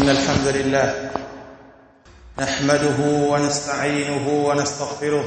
إن الحمد لله نحمده ونستعينه ونستغفره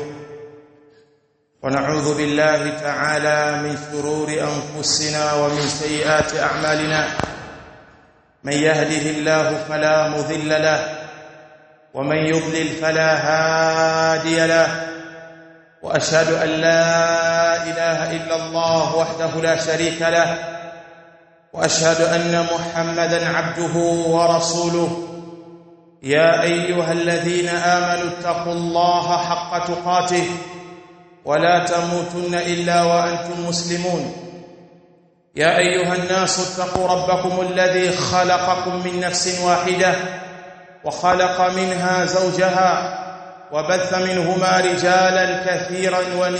ونعوذ بالله تعالى من شرور أنفسنا ومن سيئات أعمالنا من يهده الله فلا مضل له ومن يضلل فلا هادي له وأشهد أن لا إله إلا الله وحده لا شريك له وأشهد أن محمدًا عبده ورسوله يا أيها الذين آمنوا اتقوا الله حق تقاته ولا تموتن إلا وأنتم مسلمون يا أيها الناس اتقوا ربكم الذي خلقكم من نفس واحدة وخلق منها زوجها وبث منهما رجالا كثيرا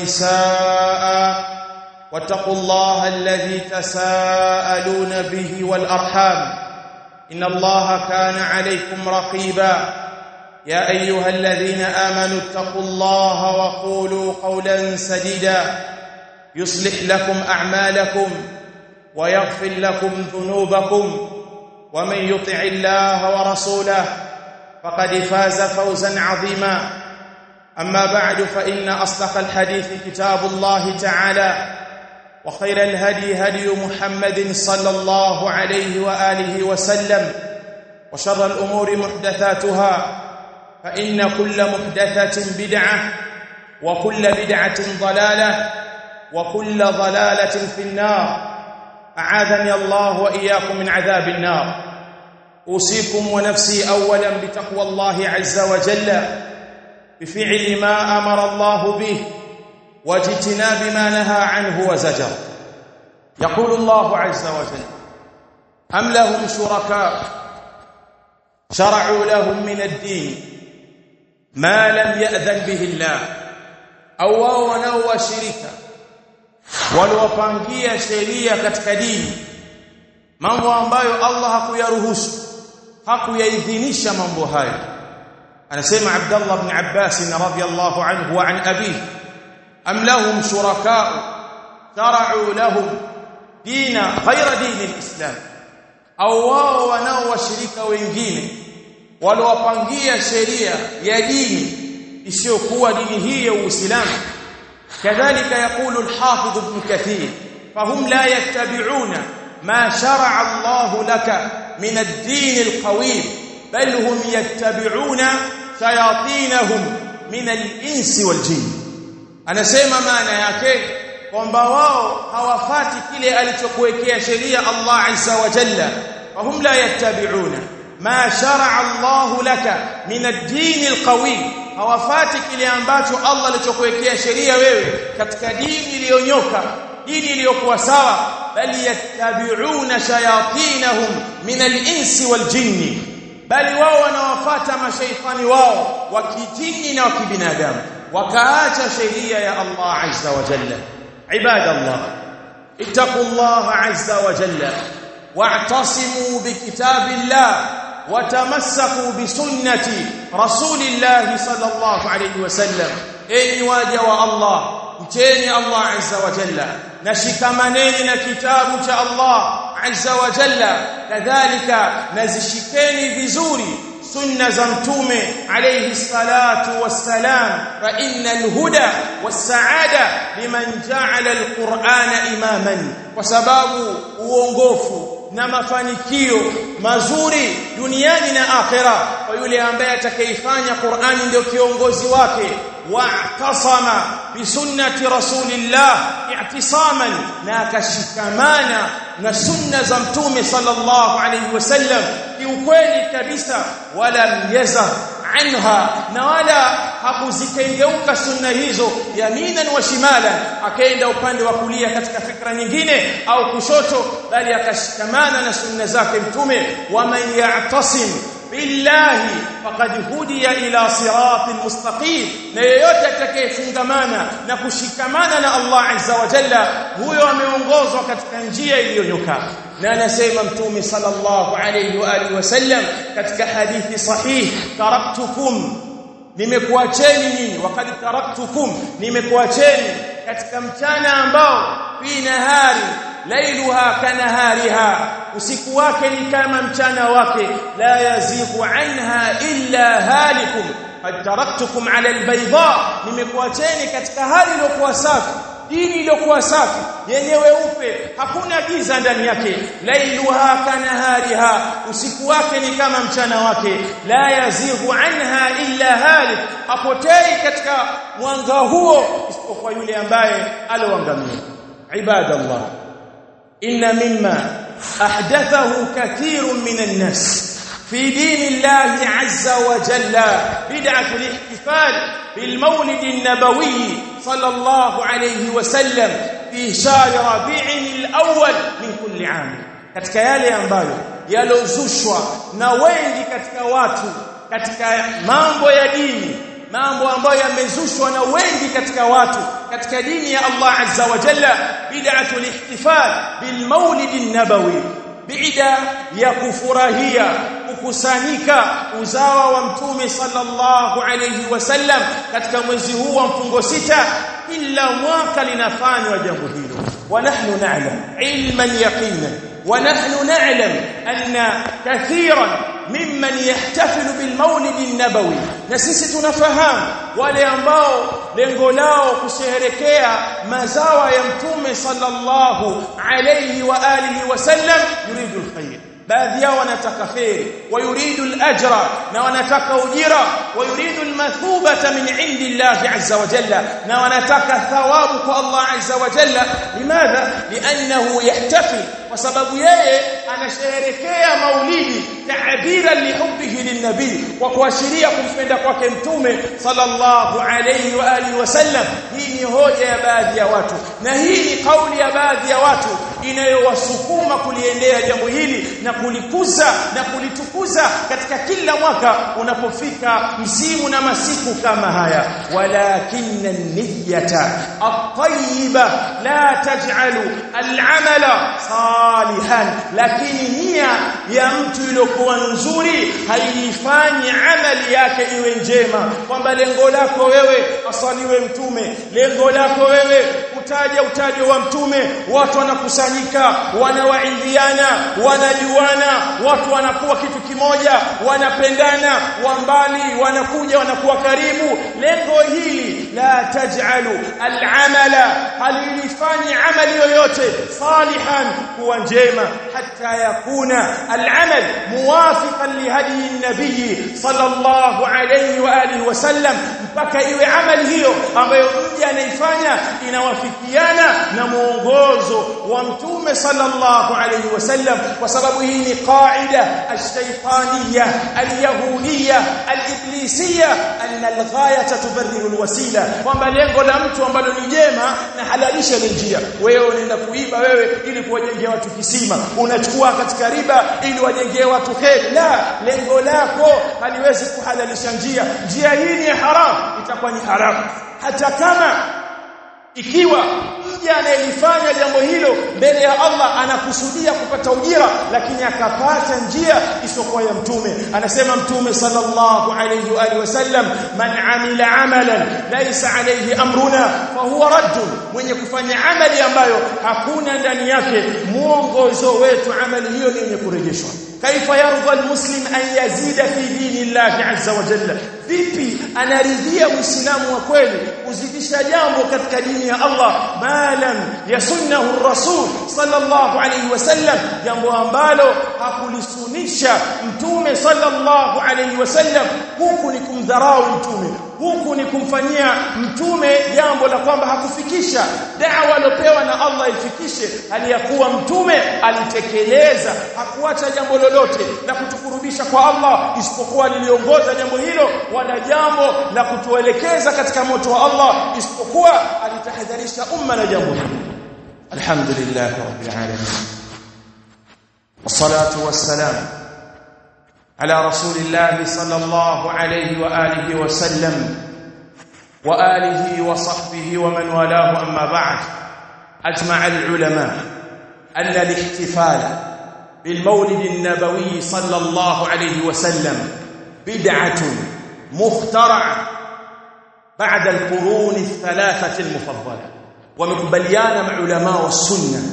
ونساء واتقوا الله الذي تساءلون به والأرحام إن الله كان عليكم رقيبا يا أيها الذين آمنوا اتقوا الله وقولوا قولا سديدا يصلح لكم أعمالكم ويغفر لكم ذنوبكم ومن يطع الله ورسوله فقد فاز فوزا عظيما أما بعد فإن أصدق الحديث كتاب الله تعالى وخير الهدي هدي محمد صلى الله عليه وآله وسلم وشر الأمور محدثاتها فإن كل محدثة بدعة وكل بدعة ضلالة وكل ضلالة في النار أعاذني الله وإياكم من عذاب النار أوصيكم ونفسي أولا بتقوى الله عز وجل بفعل ما أمر الله به واجتناب ما نهى عنه وزجر يقول الله عز وجل أم لهم شركاء شرعوا لهم من الدين ما لم يأذن به الله au wao wanaowashirika waliopangia sheria katika dini mambo ambayo Allah hakuyaruhusu hakuyaidhinisha mambo hayo anasema Abdullah ibn Abbas radhiyallahu anhu wa an abihi am lahum shuraka shar'u lahum dina ghayra dini alislam au wao wanaowashirika wengine waliopangia sheria ya dini isiyokuwa dini hii ya Uislamu kadhalika yakulu al-Hafidh ibn Kathir fahum la yattabi'una ma shar'a Allah laka min ad-din al-qawim bal hum yattabi'una shayatinahum min al-insi wal-jinn anasema maana yake kwamba wao hawafati kile alichokuwekea sheria Allah azza wa jalla fahum la yattabi'una ma shar'a Allah laka min ad-din al-qawim hawafati kile ambacho Allah alichokuwekea sheria wewe katika dini iliyonyoka dini iliyokuwa sawa bali yattabi'una shayatinahum min al-insi wal-jinn bali wao wanawafuata mashaitani wao wa kijini na wa kibinadamu wakaacha sheria ya Allah azza wa jalla ibadallah ittaqullaha azza wa jalla wa'tasimu bikitabillah watamassaku bisunnati rasulillahi sallallahu alayhi wasallam enyi waja wa Allah mcheni Allah azza wa jalla nashikamaneni na kitabu cha Allah azza wa jalla kadhalika nazishikeni vizuri sunna za mtume alayhi salatu wassalam fa innal huda was-saada liman ja'ala al-Qur'ana imaman kwa sababu uongofu na mafanikio mazuri duniani na akhera kwa yule ambaye atakayefanya Qur'ani ndio kiongozi wake wa'tasama bi sunnati rasulillah i'tisaman na akashikamana na sunna za mtume sallallahu alayhi wasallam kiukweli kabisa wala yazah anha na wala hakuzikengeuka sunna hizo yaminan wa shimala akaenda upande wa kulia katika fikra nyingine au kushoto bali akashikamana na sunna zake mtume wa man ya'tasim billahi faqad hudiya ila siratin mustaqim na yeyote atakayefungamana na kushikamana na Allah azza wa jalla huyo ameongozwa katika njia iliyonyoka na anasema mtume sallallahu alayhi wa alihi wasallam katika hadithi sahih taraktukum nimekuacheni nyinyi wakati taraktukum nimekuacheni katika mchana ambao fi nahari lailuha kanahariha usiku wake ni kama mchana wake la yazighu anha illa halikum qad taraktukum ala albayda nimekuacheni katika hali iliyokuwa safi dini iliyokuwa safi yenye weupe hakuna giza ndani yake lailuha kanahariha usiku wake ni kama mchana wake la yazighu anha illa halik apotei katika mwanga huo isipokuwa yule ambaye aloangamia ibadallah inna mimma ahdathahu kathirun minan nas في دين الله عز وجل بدعة الاحتفال بالمولد النبوي صلى الله عليه وسلم في شهر ربيع الأول من كل عام katika yale ambayo yalozushwa na wengi katika watu katika mambo ya dini mambo ambayo yamezushwa na wengi katika watu katika dini ya Allah azza wa jalla bid'atul ihtifal bil maulid an-nabawi bid'a ya kufurahia kukusanyika uzawa wa mtume sallallahu alayhi wasallam katika mwezi huu wa mfungo sita kila mwaka linafanywa jambo hilo wa nahnu na'lam ilman yaqina wa nahnu na'lam anna kathiran mimman yahtafilu bil maulid an-nabawi na sisi tunafahamu wale ambao lengo lao kusherehekea mazawa ya mtume sallallahu alayhi wa alihi wasallam yuridu al-khair baadhi yao wanataka khair wa yuridu al-ajra na wanataka ujira wa yuridu al-mathubata min indi Allah azza wa jalla na wanataka thawabu kwa Allah azza wa jalla limadha li'annahu yahtafil kwa sababu yeye anasherehekea maulidi ta'bira lihubbihi lin-nabi kwa kuashiria kumpenda kwake mtume sallallahu alayhi wa alihi wasallam hii ni hoja ya baadhi ya watu na hii ni kauli ya baadhi ya watu inayowasukuma kuliendea jambo hili na kulikuza na kulitukuza katika kila mwaka unapofika msimu na masiku kama haya walakinna an-niyyata at-tayyiba la taj'alu al-'amala salihan lakini nia ya mtu iliyokuwa nzuri haifanyi amali yake iwe njema kwamba lengo lako wewe asaliwe mtume lengo lako wewe utaje wa mtume watu wanakusanyika wanawaidhiana wanajuana watu wanakuwa kitu kimoja wanapendana wa mbali wanakuja wanakuwa karibu lengo hili la taj'alu al-amala halifanyi amali yoyote salihan kuwa njema hatta yakuna al-amal muwafiqan li hadi an-nabiy sallallahu alayhi wa alihi wasallam mpaka iwe amali hiyo ambayo mja anaifanya inawafikiana na muongozo wa mtume sallallahu alayhi wasallam kwa sababu hii ni qaida ash-shaytaniyya al-yahudiyya al-iblisiyya anna al-ghayata tubarriru al-wasila kwamba lengo la mtu ambalo ni jema na halalisha njia wewe unaenda kuiba wewe ili kuwajengea watu kisima unachukua katika riba ili wajengee watu kheri la lengo lako haliwezi kuhalalisha njia hii ni haram itakuwa ni haram hata kama ikiwa mja anayefanya jambo hilo mbele ya Allah anakusudia kupata ujira lakini akapata njia isiyokuwa ya mtume anasema mtume sallallahu alayhi wa alihi wasallam man amila amalan laysa alayhi amruna fa huwa radd mwenye kufanya amali ambayo hakuna ndani yake mwongozo wetu amali hiyo ni yenye kurejeshwa kaifa yarda almuslim an yazida fi dinillahi azza wa jalla vipi anaridhia muislamu wa kweli kuzidisha jambo katika dini ya Allah malam yasunnahu rasul sallallahu alayhi wasallam jambo ambalo hakulisunisha mtume sallallahu alayhi wasallam huku ni kumdharau mtume huku ni kumfanyia mtume jambo la kwamba hakufikisha da'wa alopewa na Allah ifikishe aliyakuwa mtume alitekeleza hakuacha jambo lolote la kutukurubisha kwa Allah isipokuwa liliongoza jambo hilo wala jambo la kutuelekeza katika moto wa Allah isipokuwa alitahadharisha umma na jambo hilo alhamdulillah rabbil alamin wassalatu wassalam على رسول الله صلى الله عليه وآله وسلم وآله وصحبه ومن والاه أما بعد أجمع العلماء أن الاحتفال بالمولد النبوي صلى الله عليه وسلم بدعة مخترعة بعد القرون الثلاثة المفضلة ومقبليان مع علماء السنة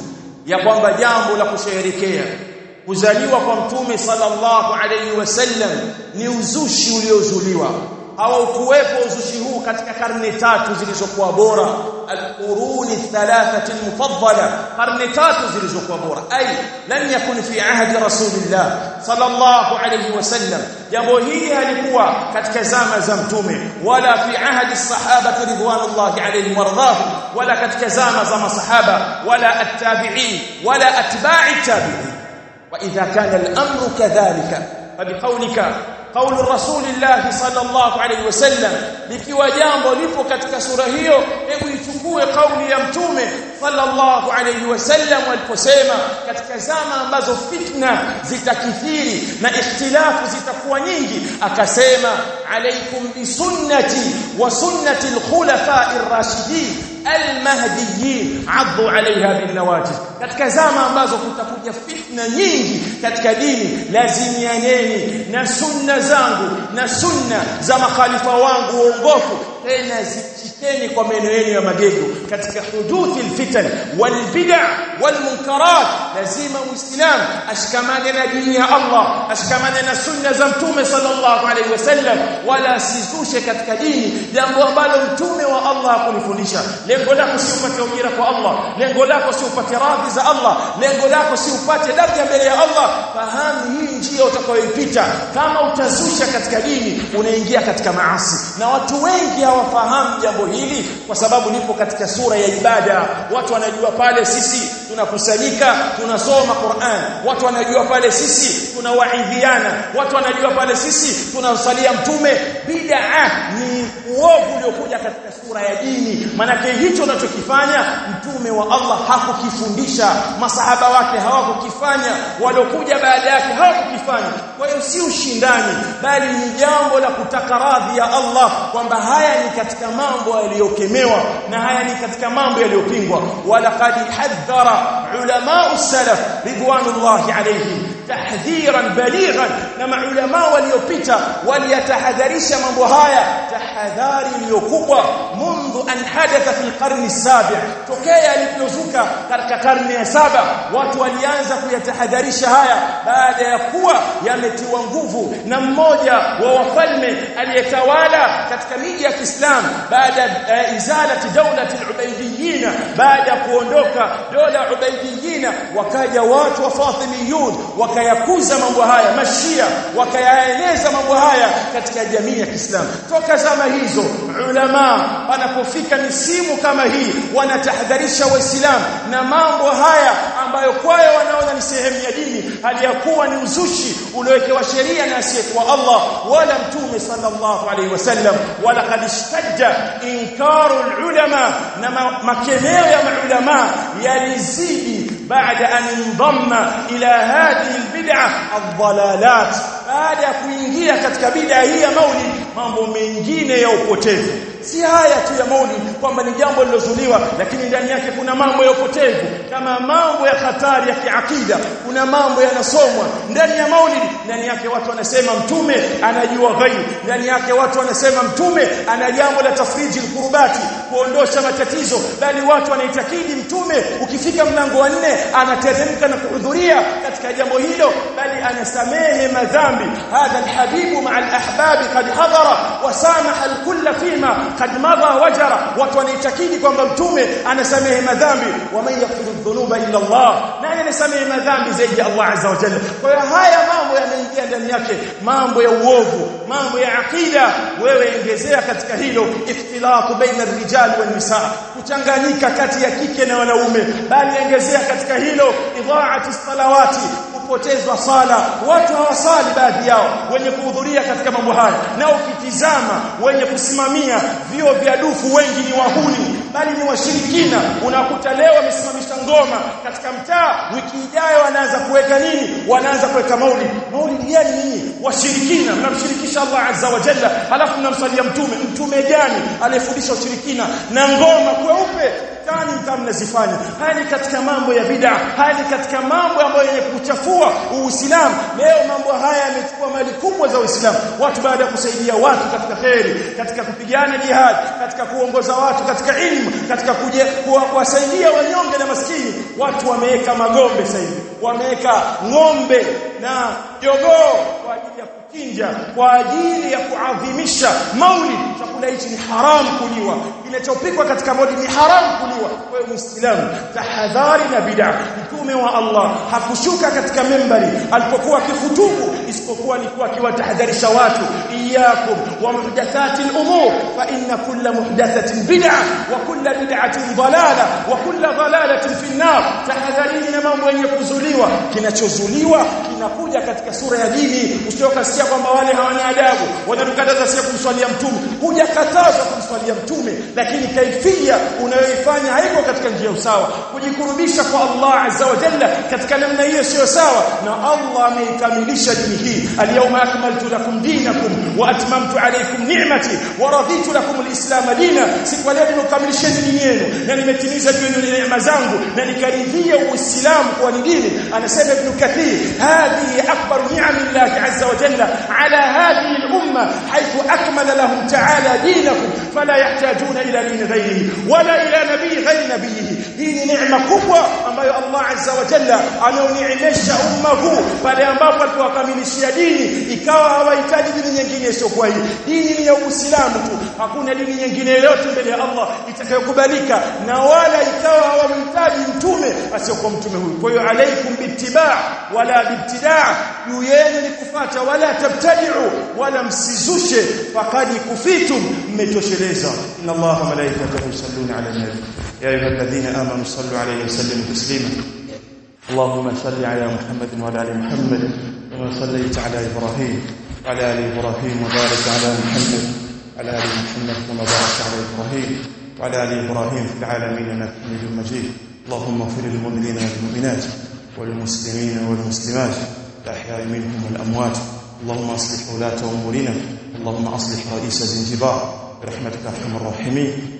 ya kwamba jambo la kusherehekea kuzaliwa kwa mtume sallallahu alayhi wasallam ni uzushi uliozuliwa. Hawakuwepo uzushi huu katika karne tatu zilizokuwa bora, al-quruni thalathati al-mufaddala, karne tatu zilizokuwa bora. Ay lam yakun fi ahdi rasulillah sallallahu alayhi wasallam, jambo hili halikuwa katika zama za mtume, wala fi ahdi as-sahaba ridwanullahi alayhim waradhahum, wala katika zama za masahaba, wala at-tabi'in, wala atba'i tabi'in. Wa idha kana al-amru kadhalika fabiqawlika قول الرسول الله صلى الله عليه وسلم, likiwa jambo lipo katika sura hiyo, hebu ichukue kauli ya mtume sallallahu alayhi wasallam aliposema katika zama ambazo fitna zitakithiri na ikhtilafu zitakuwa nyingi, akasema alaykum bi sunnati wa sunnati al-khulafa'i ar-rashidin al-mahdiyyin addu 'alayha bin nawajid. Katika zama ambazo kutakuja fitna nyingi katika dini, lazimianeni na sunna zangu na sunna za makhalifa wangu waongofu, tena zishikeni kwa meno yenu ya magego katika huduthi alfitan walbid'a walmunkarat. Lazima muislam ashikamane na dini ya Allah, ashikamane na sunna za mtume sallallahu alayhi wasallam, wala asizushe katika dini jambo ambalo mtume wa Allah hakunifundisha. Lengo lako si upate ujira kwa Allah, lengo lako si upate radhi za Allah, lengo lako si upate daraja mbele ya Allah. Fahamu hii njia utakayoipita. Kama utazusha katika dini, unaingia katika maasi, na watu wengi hawafahamu jambo hili kwa sababu lipo katika sura ya ibada. Watu wanajua pale sisi tunakusanyika tunasoma Qur'an, watu wanajua pale sisi tunawaidhiana, watu wanajua pale sisi tunasalia mtume. Bid'a ni uovu uliokuja katika sura ya dini. Maana hicho unachokifanya mtume wa Allah hakukifundisha, masahaba wake hawakukifanya, waliokuja baada yake hawakukifanya. Kwa hiyo si ushindani, bali ni jambo la kutaka radhi ya Allah, kwamba haya ni katika mambo yaliyokemewa na haya ni katika mambo yaliyopingwa. Walaqad hadhara ulama salaf ridwanullahi alayhim tahdhiran balighan, na maulama waliopita waliyatahadharisha mambo haya tahadhari iliyokubwa. Mundu an hadatha fi alqarni as-sabi', tokea alipozuka katika karne ya 7, watu walianza kuyatahadharisha haya baada ya kuwa yametiwa nguvu na mmoja wa wafalme aliyetawala katika miji ya Kiislamu baada ya izalati dawlati al-Ubaydiyyin. Baada ya kuondoka dola Ubaydiyyin, wakaja watu wa Fatimiyun wakayakuza mambo haya, mashia wakayaeneza mambo haya katika jamii ya Kiislamu. Toka zama hizo ulama wanapofika misimu kama hii wanatahadharisha waislamu na mambo haya ambayo kwao wanaona ni sehemu ya dini, hali ya kuwa ni uzushi uliowekewa sheria na asiyekuwa Allah wala mtume sallallahu alaihi wasallam. Wala qad istajja inkaru ulama, na makemeo ya maulama yalizidi baada an indamma ila hadhihi albid'a adh-dhalalat, baada ya kuingia katika bid'a hii ya maulid mambo mengine ya upotevu. Si haya tu ya maulid kwamba ni jambo lilozuliwa, lakini ndani yake kuna mambo ya upotevu, kama mambo ya hatari ya kiakida. Kuna mambo yanasomwa ndani ya maulid, ndani yake watu wanasema mtume anajua ghaib, ndani yake watu wanasema mtume ana jambo la tafriji al-kurbati, kuondosha matatizo, bali watu wanaitakidi mtume ukifika mlango wa 4 anateremka na kuhudhuria katika jambo hilo, bali anasamehe madhambi. Hadha alhabibu ma'a alahbabi qad hadara wa samaha alkull fima qad madha wajara. Watu wanaitakidi kwamba mtume anasamehe madhambi, wa man yaghfiru dhunuba illa Allah, na anasamehe madhambi zaidi Allah azza wa jalla. Kwa hiyo haya mambo yanaingia ndani yake, mambo ya uovu, mambo ya akida. Wewe ongezea katika hilo ikhtilatu baina ar-rijal wan nisa, kuchanganyika kati ya kike na wanaume, bali ongezea katika hilo idhaati salawati, kupotezwa sala. Watu hawasali baadhi yao wenye kuhudhuria katika mambo haya, na ukitizama wenye kusimamia vio vya dufu wengi ni wahuni, bali ni washirikina. Unakuta leo wamesimamisha ngoma katika mtaa, wiki ijayo wanaanza kuweka nini? Wanaanza kuweka maulid. Maulid gani nini? Washirikina. Mnamshirikisha Allah azza wa jalla, halafu mnamsalia mtume. Mtume gani aliyefundisha ushirikina na ngoma kweupe tani mtamnazifanya? Haya ni katika mambo ya bid'a, haya ni katika mambo ambayo yenye kuchafua Uislamu. Leo mambo haya yamechukua mali kubwa za Uislamu. Watu baada ya kusaidia watu katika khairi, katika kupigana jihad, katika kuongoza watu katika ilmu, katika kuwasaidia wanyonge na maskini, watu wameweka magombe sasa hivi, wameweka ng'ombe na jogoo kwa ajili ya kuchinja, kwa ajili ya kuadhimisha maulid. Chakula hichi ni haramu kuliwa, kinachopikwa katika maulid ni haramu kuliwa. Kwa hiyo Muislamu, tahadhari na bid'a. Mtume wa Allah hakushuka katika membari alipokuwa akihutubu isipokuwa alikuwa akiwatahadharisha watu, iyyakum wa muhdathatil umur fa inna kulla muhdathatin bid'a wa kulla bid'atin dalala wa kulla dalalatin fi an-nar. Tahadharini na mambo yenye kuzuliwa. Kinachozuliwa kinakuja katika sura ya dini. Usiokasikia kwamba wale hawana adabu, wanatukataza sisi kumswalia mtume. Hujakatazwa kumswalia mtume, lakini kaifia unayoifanya haiko katika njia usawa. Kujikurubisha kwa Allah azza wa jalla katika namna hiyo sio sawa, na Allah ameikamilisha dini hii. Al-yawma akmaltu lakum dinakum wa atmamtu alaykum ni'mati wa raditu lakum al-islam dinan. Siku leo nimekamilisha dini yenu na nimetimiza juu yenu neema zangu na nikaridhia Uislamu kwa dini. Anasema Ibn Kathir, hadhihi akbar ni'amillahi azza wa jalla ala hadhihi al-umma haythu akmala lahum ta'ala dinakum fala yahtajuna ila din ghayrihi wala ila nabii ghayri nabiyhi. Hii ni neema kubwa ambayo Allah azza wa jalla anaoniimesha umma huu pale ambapo alipowakamilishia dini, ikawa hawahitaji dini nyingine isiyokuwa hii. Dini ni ya Uislamu tu, hakuna dini nyingine yoyote mbele ya Allah itakayokubalika, na wala ikawa hawamhitaji mtume asiyokuwa mtume huyu. Kwa hiyo alaikum bittiba' wala bibtida', juu yenu ni kufuata, wala tabtadi'u, wala msizushe, faqad kufitum, mmetosheleza. Inna Allaha wa malaikatahu yusalluna 'ala an-nabi ya ayyuhalladhina amanu sallu 'alayhi wa sallimu taslima. اللهم صل على محمد وعلى ال محمد كما صليت على ابراهيم وعلى ال ابراهيم وبارك على محمد وعلى ال محمد كما باركت على ابراهيم وعلى ال ابراهيم في العالمين انك حميد مجيد. اللهم اغفر للمؤمنين والمؤمنات والمسلمين والمسلمات الاحياء منهم والاموات. اللهم اصلح ولاة امورنا، اللهم اصلح رئيس زنجبار برحمتك ارحم الراحمين.